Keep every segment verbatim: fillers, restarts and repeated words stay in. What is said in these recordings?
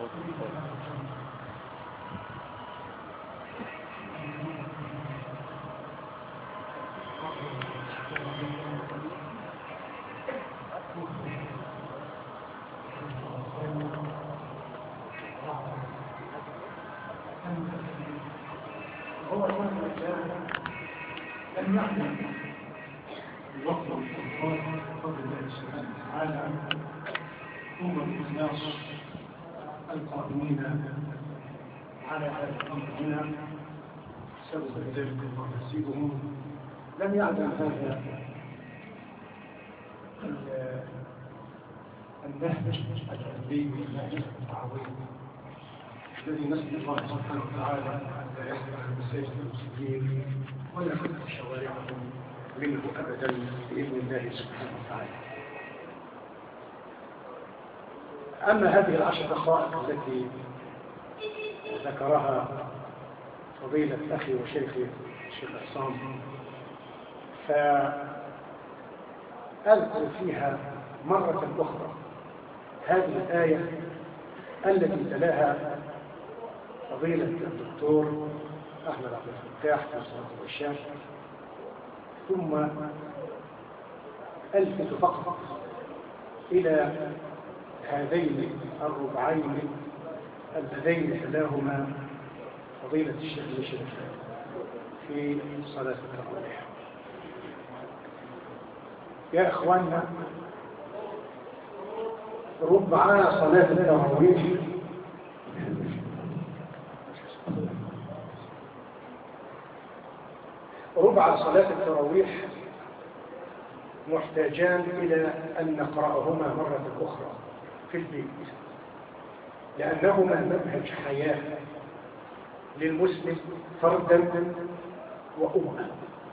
هو لم يعلم بوقت الكفار بفضل الله سبحانه وتعالى هم الناس القائمين على هذا الامر هنا سبب ذلك الله يحسبهم. لم يعلم هذا النهج الأدبي والنهج التعويضي الذي نسأل الله سبحانه وتعالى أن لا يحرم مساجد المسلمين ولا يفتح شوارعهم منه أبدا بإذن الله سبحانه وتعالى. أما هذه العشر دقائق التي ذكرها فضيلة أخي وشيخي الشيخ عصام فأذكر فيها مرة أخرى هذه الآية التي تلاها فضيلة الدكتور أحمد عبد الفتاح في صلاة العشاء، ثم ألفت فقط إلى هذين الربعين اللذين تلاهما فضيلة الشيخ المشرف في صلاة التراويح. يا إخواننا، ربع صلاة التراويح ربع صلاة التراويح محتاجان إلى أن نقرأهما مرة أخرى في البيت، لأنهما منهج حياة للمسلم فردا وأمة،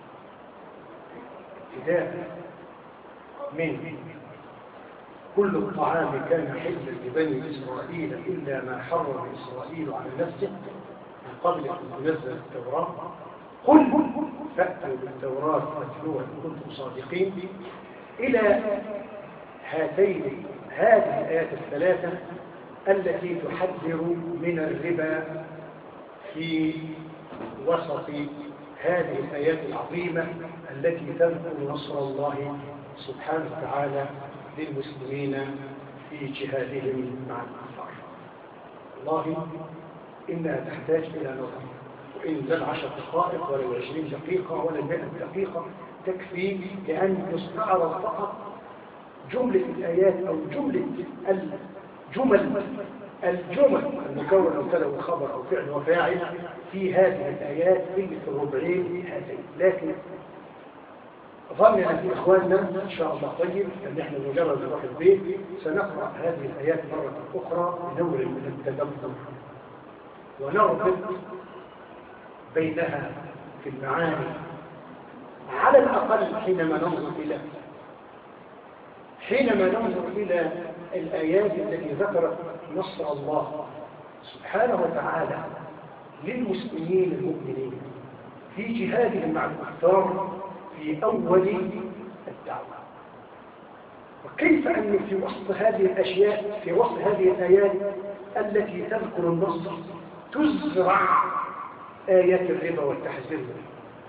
ابتداء من كل الطعام كان حلا لبني إسرائيل إلا ما حرم إسرائيل على نفسه من قبل أن تنزل التوراة، قل فأتوا بالتوراة فاتلوها إن كنتم صادقين، إلى هاتين هذه الآيات الثلاثة التي تحذر من الربا في وسط هذه الآيات العظيمة التي تذكر نصر الله سبحانه وتعالى للمسلمين في جهادهم مع الكفار. والله إنها تحتاج إلى نظر، وإن لم عشر دقائق ولا عشرين دقيقة ولا مئة دقيقة تكفي لأن نستعرض فقط جملة الآيات أو جملة الجمل الجمل المكون أو مبتدأ وخبر أو فعل وفاعل في هذه الآيات اللي في الربعين هذين. لكن ظننا في إخواننا إن شاء الله طيب أن احنا مجرد نروح البيت سنقرأ هذه الآيات مرة أخرى بنوع من التدبر ونربط بينها في المعاني على الأقل حينما ننظر إلى حينما ننظر إلى الآيات التي ذكرت نصر الله سبحانه وتعالى للمسلمين المؤمنين في جهادهم مع الكفار في أول الدعوة، وكيف أن في وسط هذه الأشياء في وسط هذه الآيات التي تذكر النصر تزرع آيات الربا والتحذير منه.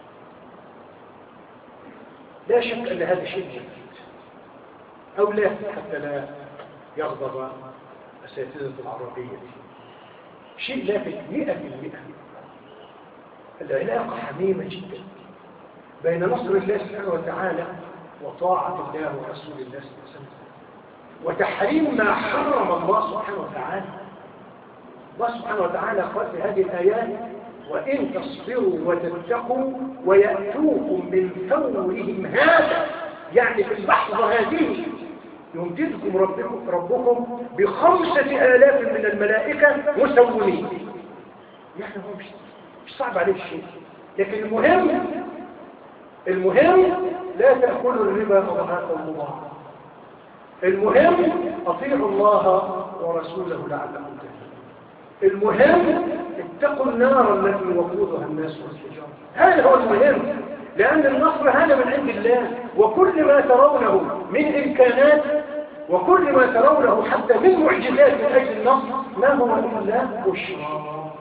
لا شك أن هذا شيء جديد أو لا حتى لا يغضب أساتذة العربية، شيء لافت مئة بالمئة. العلاقة حميمة جدا بين نصر الله سبحانه وتعالى وطاعة الله ورسول الله صلى الله عليه وسلم وتحريم ما حرم الله سبحانه وتعالى. الله سبحانه وتعالى قال في هذه الآيات: وإن تصبروا وتتقوا ويأتوكم من فورهم هذا، يعني في اللحظة هذه يمددكم ربكم, ربكم بخمسة آلاف من الملائكة مسومين. يعني هو مش, مش صعب عليه الشيء، لكن المهم المهم لا تأكلوا الربا أضعافا مضاعفة. المهم أطيعوا الله ورسوله لعلكم تفلحون. المهم اتقوا النار التي وقودها الناس والحجارة. هذا هو المهم، لأن النصر هذا من عند الله، وكل ما ترونه من إمكانات وكل ما ترونه حتى من معجزات من أجل النصر ما هو إلا بشرى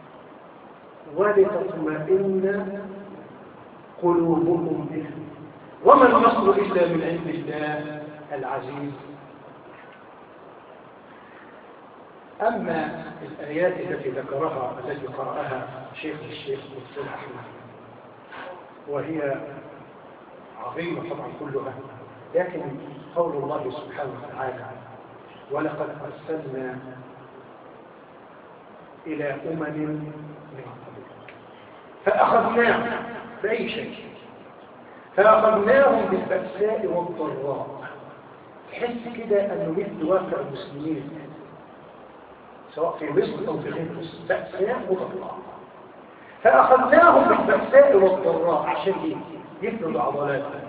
ولتطمئن قلوبكم به وما النصر إلا من عند الله العزيز. أما الآيات التي ذكرها التي قرأها شيخ الشيخ مصطفى أحمد وهي عظيمة طبعا كلها، لكن قول الله سبحانه وتعالى ولقد أرسلنا إلى أمم من قبلك فأخذناهم بأي شيء، فأخذناهم بالبأساء والضراء. تحس كده أنه مثل واقع المسلمين سواء في مصر أو في غير مصر، بأساء وضراء. فأخذناهم بالبأساء والضراء عشان إيه؟ يفرضوا عضلاتهم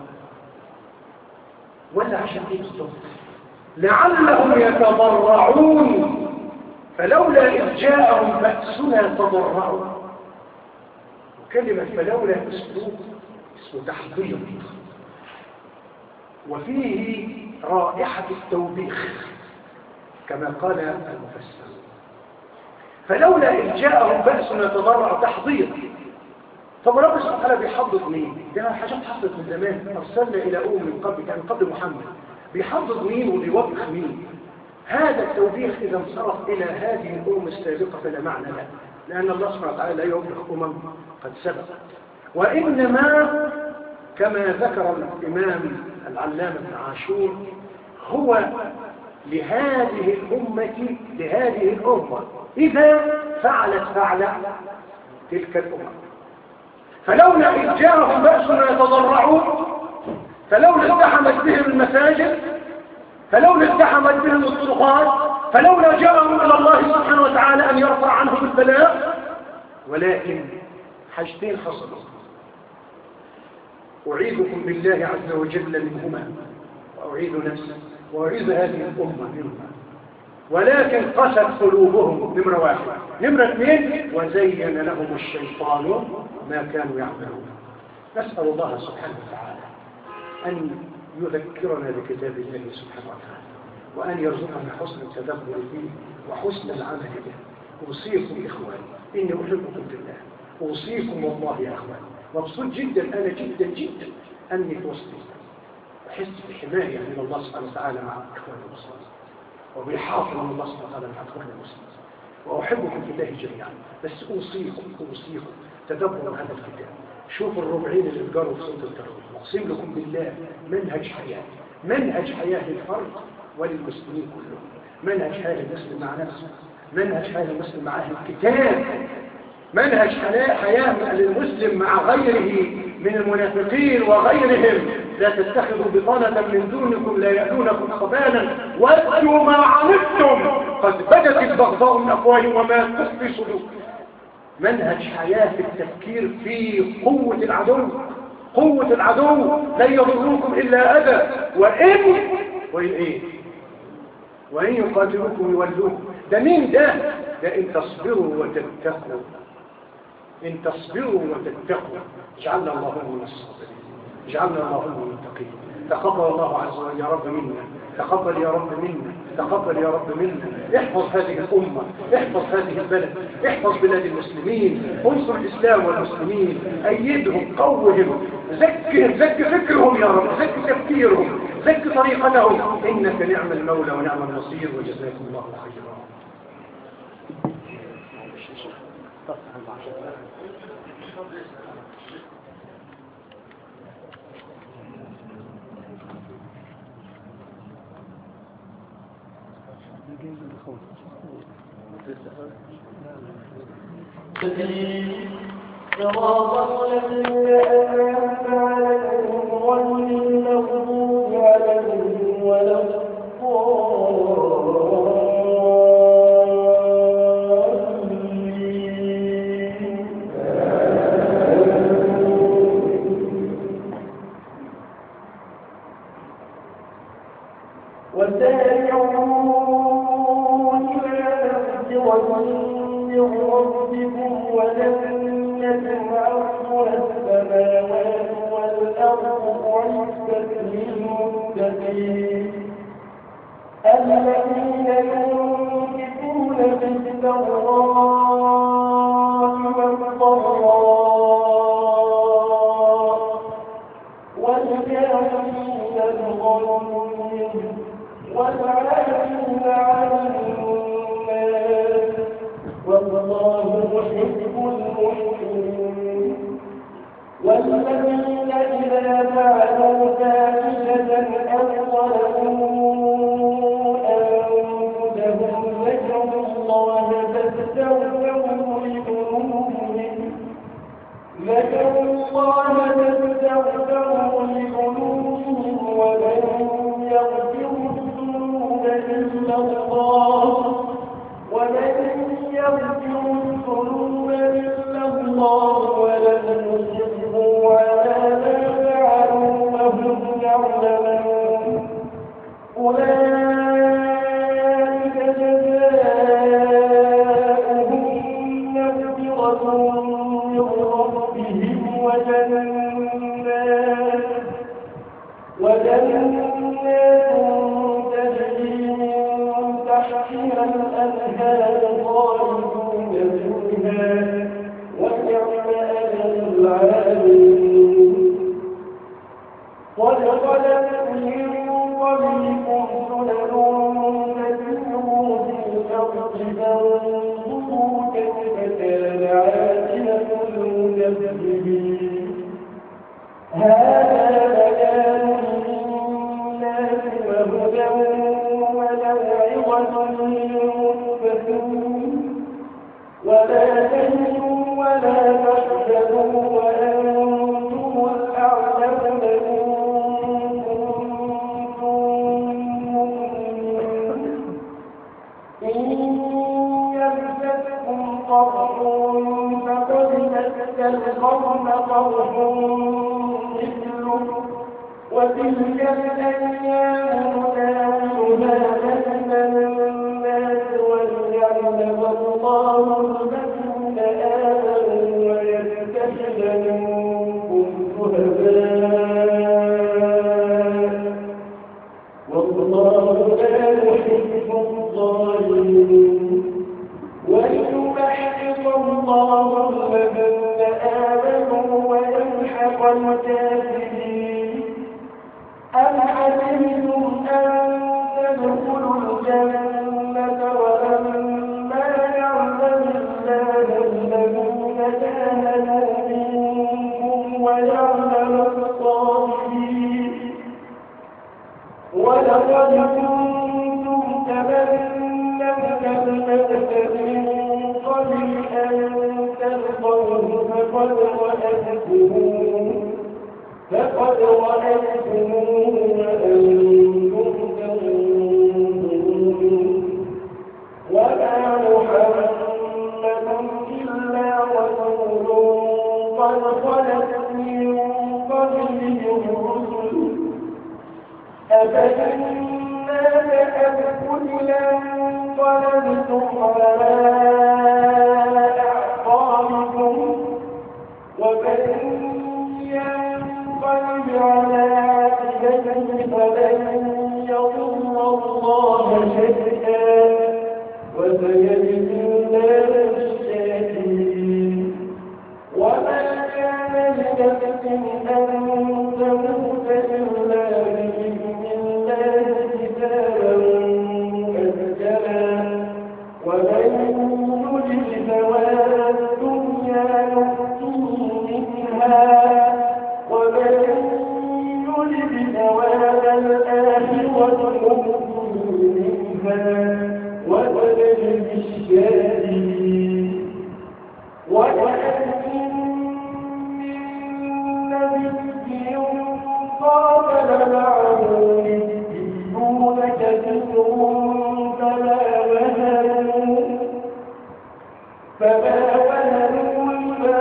ولا عشان إيه بالضبط؟ لعلهم يتضرعون فلولا إذ جاءهم بأسنا تضرعوا. وكلمة فلولا أسلوب اسمه تحضير وفيه رائحة التوبيخ كما قال المفسر. فلولا إذ جاءهم بأسنا تضرعوا تحضير. طب رب سبحانه وتعالى بيحضر مين؟ ده حاجات حصلت من زمان. أرسلنا إلى أمم من قبل كان قبل محمد. بيحضر مين وبيوبخ مين؟ هذا التوبيخ إذا انصرف إلى هذه الأمم السابقة فلا معنى له، لأن الله سبحانه وتعالى لا يوبخ أمم قد سبقت، وإنما كما ذكر الإمام العلامة ابن عاشور هو لهذه الأمة لهذه الأمة إذا فعلت فعل تلك الأمة. فلولا إذ جاءهم بأسنا يتضرعون، فلولا ازدحمت بهم المساجد، فلولا ازدحمت بهم الطرقات، فلولا جاءهم إلى الله سبحانه وتعالى أن يرفع عنهم البلاء. ولكن حاجتين حصلوا أعيذكم بالله عز وجل منهما وأعيذ نفسي وأعيذ هذه الأمة منهما. ولكن قست قلوبهم نمرة واحد. نمرة اثنين وزين لهم الشيطان ما كانوا يعملون. نسأل الله سبحانه وتعالى أن يذكرنا بكتاب الله سبحانه وتعالى وأن يرزقنا حسن التدبر فيه وحسن العمل به. أوصيكم إخواني إني أحبكم بالله، أوصيكم والله يا أخواني. مبسوط جدا أنا جدا جدا أني في وسطي أحس بحماية من الله سبحانه وتعالى مع إخواني المسلمين وبالحافظ من الله سبحانه وتعالى مع إخواني المسلمين، وأحبكم في الله جميعا. بس أوصيكم أوصيكم تدبروا هذا الكتاب. شوفوا الربعين اللي اتجاروا في صوت الترويج. أقسم لكم بالله منهج حياة، منهج حياة للفرد وللمسلمين كلهم، منهج حياة المسلم مع نفسه، منهج حياة المسلم مع أهل الكتاب، منهج حياة للمسلم مع غيره من المنافقين وغيرهم. لا تتخذوا بطانة من دونكم لا يأتونكم خبالا وادوا ما عنتم قد بدت البغضاء من أفواههم وما تخفي صدورهم. منهج حياة في التفكير في قوة العدو، قوة العدو لن يضروكم إلا أذى، وإن وإن إيه وإن يقاتلوكم يولوكم. ده مين ده؟ ده إن تصبروا وتتقوا، إن تصبروا وتتقوا اجعلنا الله من الصابرين، اجعلنا الله من المتقين. تقبل الله عز وجل يا رب منا، تقبل يا رب منا، تقبل يا رب منا. احفظ هذه الأمة، احفظ هذه البلد، احفظ بلاد المسلمين، انصر الإسلام والمسلمين، أيدهم، قوهم، زكي زكي فكرهم يا رب، زكي تفكيرهم، زكي طريقتهم. إنك نعم المولى ونعم النصير وجزاكم الله خيرا. صراط الذين أنعمت عليهم غير المغضوب عليهم ولا الضالين. وسارعوا من ربكم وجنة عرضها السماوات والأرض أعدت للمتقين الذين ينفقون في السراء والضراء والكاظمين الغيظ والعافين عن الناس والله يحب المحسنين والذين إذا فعلوا فاحشة أو ظلموا أنفسهم ذكروا الله فاستغفروا لذنوبهم ذكروا الله فاستغفروا لذنوبهم ومن يغفر الذنوب إلا الله ومن يغفر الذنوب إلا الله ولم يصروا على ما فعلوا وهم يعلمون أولئك جزاؤهم مغفرة من ربهم وجنات وجنات تجري من تحتها الأنهار خالدين فيها ونعم أجر العالمين قد خلت من قبلكم سنن تسيروا في الأرض فانظروا كيف كان عاقبة المكذبين هذا بيان للناس وهدى وموعظة للمتقين ولا تهنوا ولا تحزنوا وأنتم الأعلون إن يمسككم قرح فقد مس القوم قرح مثله وتلك الأيام نداولها بين الناس وليعلم الله الذين آمنوا ويتخذ منكم شهداء والله لا يحب الظالمين وليمحص الله الذين آمنوا ويمحق الكافرين أم حسبتم أن تدخلوا الجنة ولما يعلم الله الذين جاهدوا منكم ويعلم الصابرين ولقد كنتم تمنون الموت من قبل أن تلقوه فقد رأيتموه فقد رأيتموه وأنتم تنظرون وما محمد إلا رسول قد خلت من قبله الرسل أفإن مات أم قتل انقلبتم على أعقابكم ومن ينقلب على عاقبته فلن يضر الله شيئا وسيجزي الله الشاكرين وما كان لنفس أن تموت إلا بإذن الله كتابا مؤجلا ومن يرد ثواب الدنيا نؤتيه منها ومن يرد ثواب الآخرة نؤتيه منها وسنجزي الشاكرين وكأين من نبي قاتل معه ربيون كثير فما وهنوا فما وهنوا لما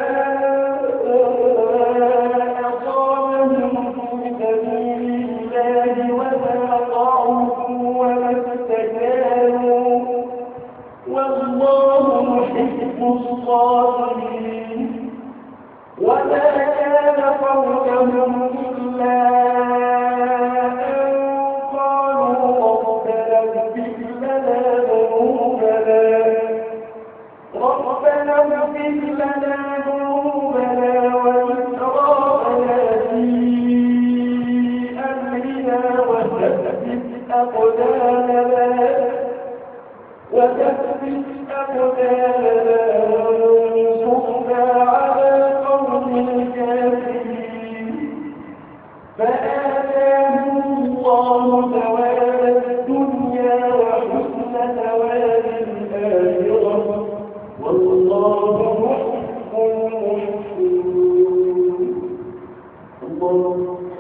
أصابهم في سبيل الله وما ضعفوا وما استكانوا والله أقدامنا وثبت أقدامنا وانصرنا على القوم الكافرين فآتاهم الله ثواب الدنيا وحسن ثواب الآخرة والله محب المحسنين. الله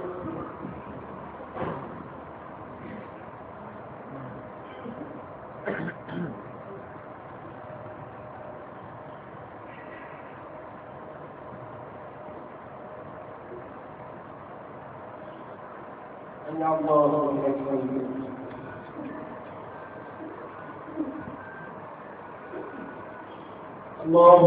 سمع الله لمن حمده. الله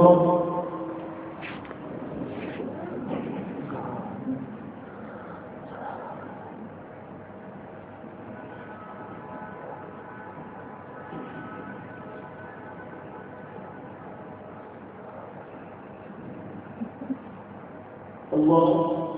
الله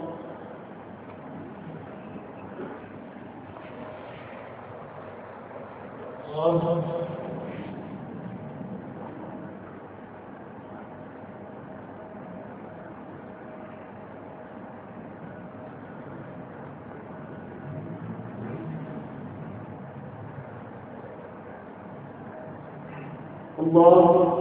الله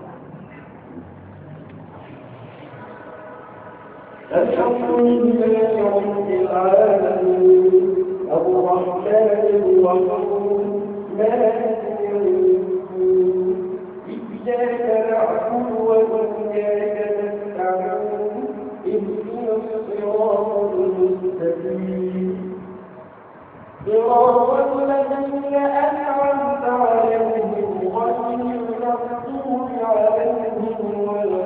الحمد لله رب العالمين الرحمن الرحيم مالك يوم الدين إياك نعبد وإياك نستعين اهدنا الصراط المستقيم صراط الذين أنعمت عليهم غير المغضوب عليهم ولا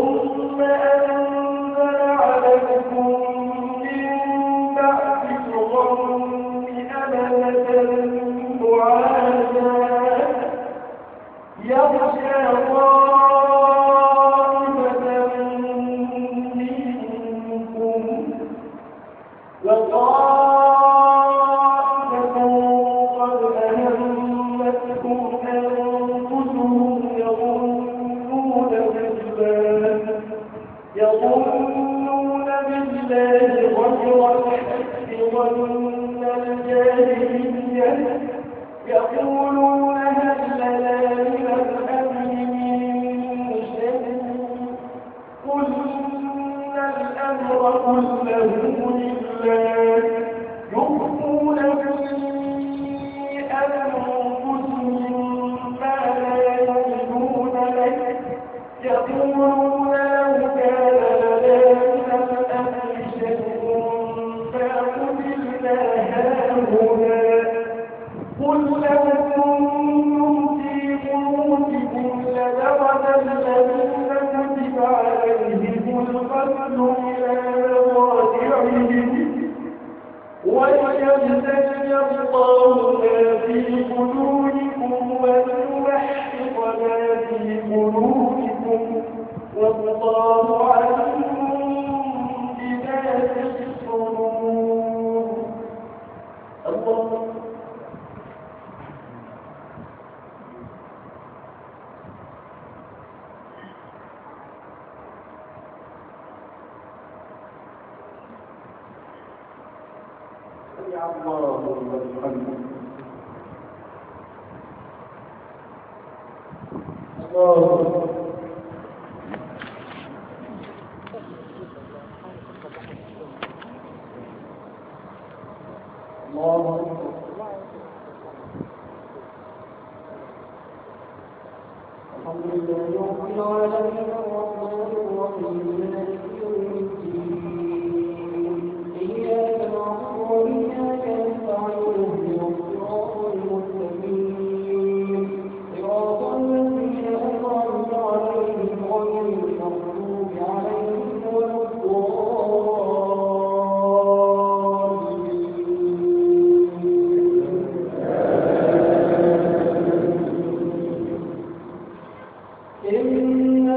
ثم أنزل عليكم من بعد الغم أمنة نعاسا يغشى طائفة منكم وطائفة قد أهمتهم أنفسهم يظنون بالله يظنون بالله غير الحق ظن الجاهلية يقولون هل لنا من الأمر من شيء قل إن الأمر كله لله يخفون في أنفسهم ما لا يجدون لك يقولون لو كان لنا من الأمر شيء ما قتلنا هاهنا قل لو كنتم في بيوتكم لبرز الذين كتب عليهم القتل إلى مضاجعهم وليبتلي الله ما في قلوبكم وليمحص ما في قلوبكم والله عليم بذات الصدور. الله إن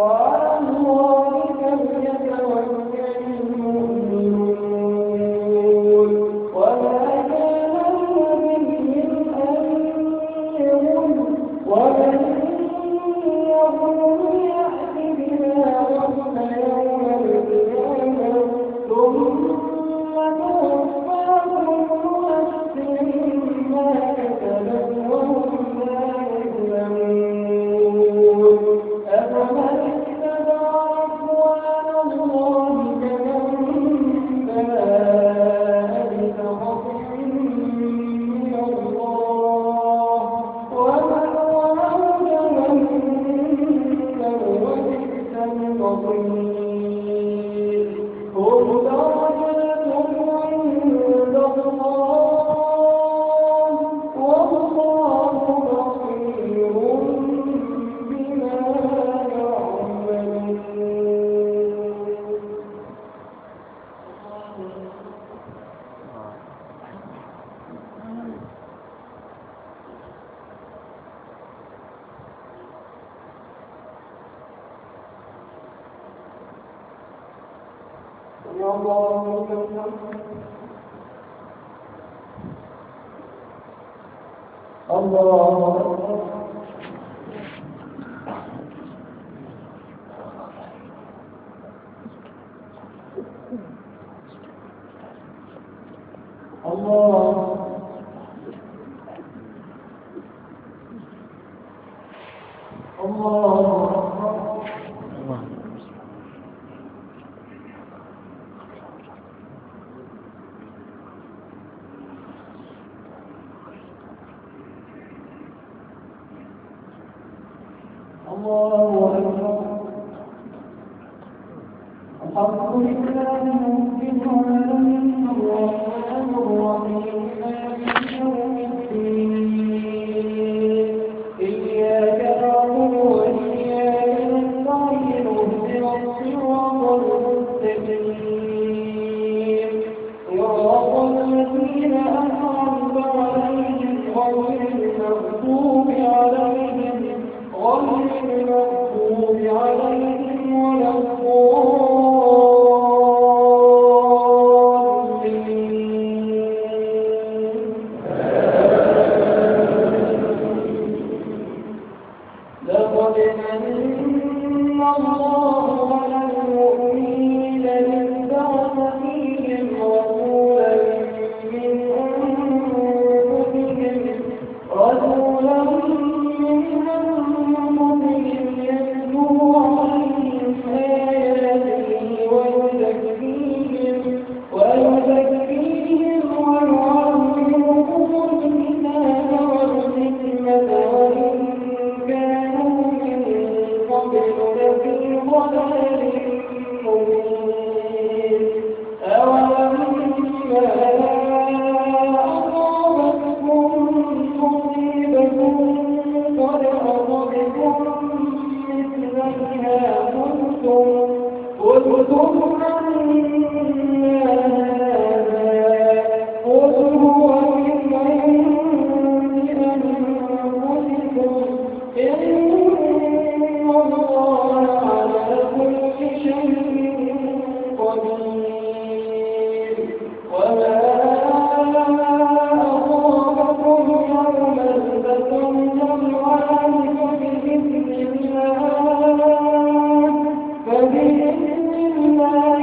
فبإذن الله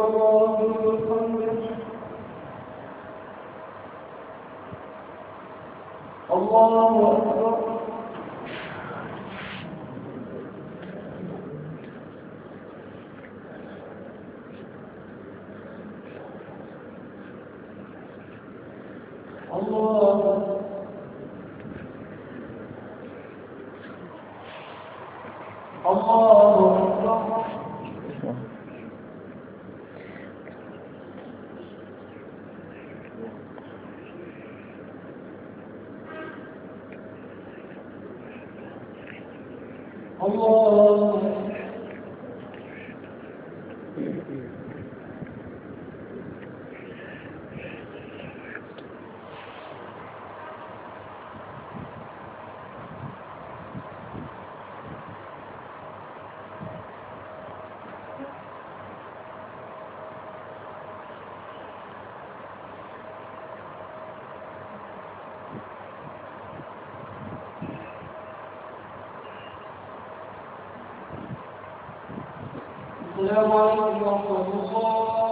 الله الخمر الله أكبر الله الله أكبر الله السلام عليكم ورحمة الله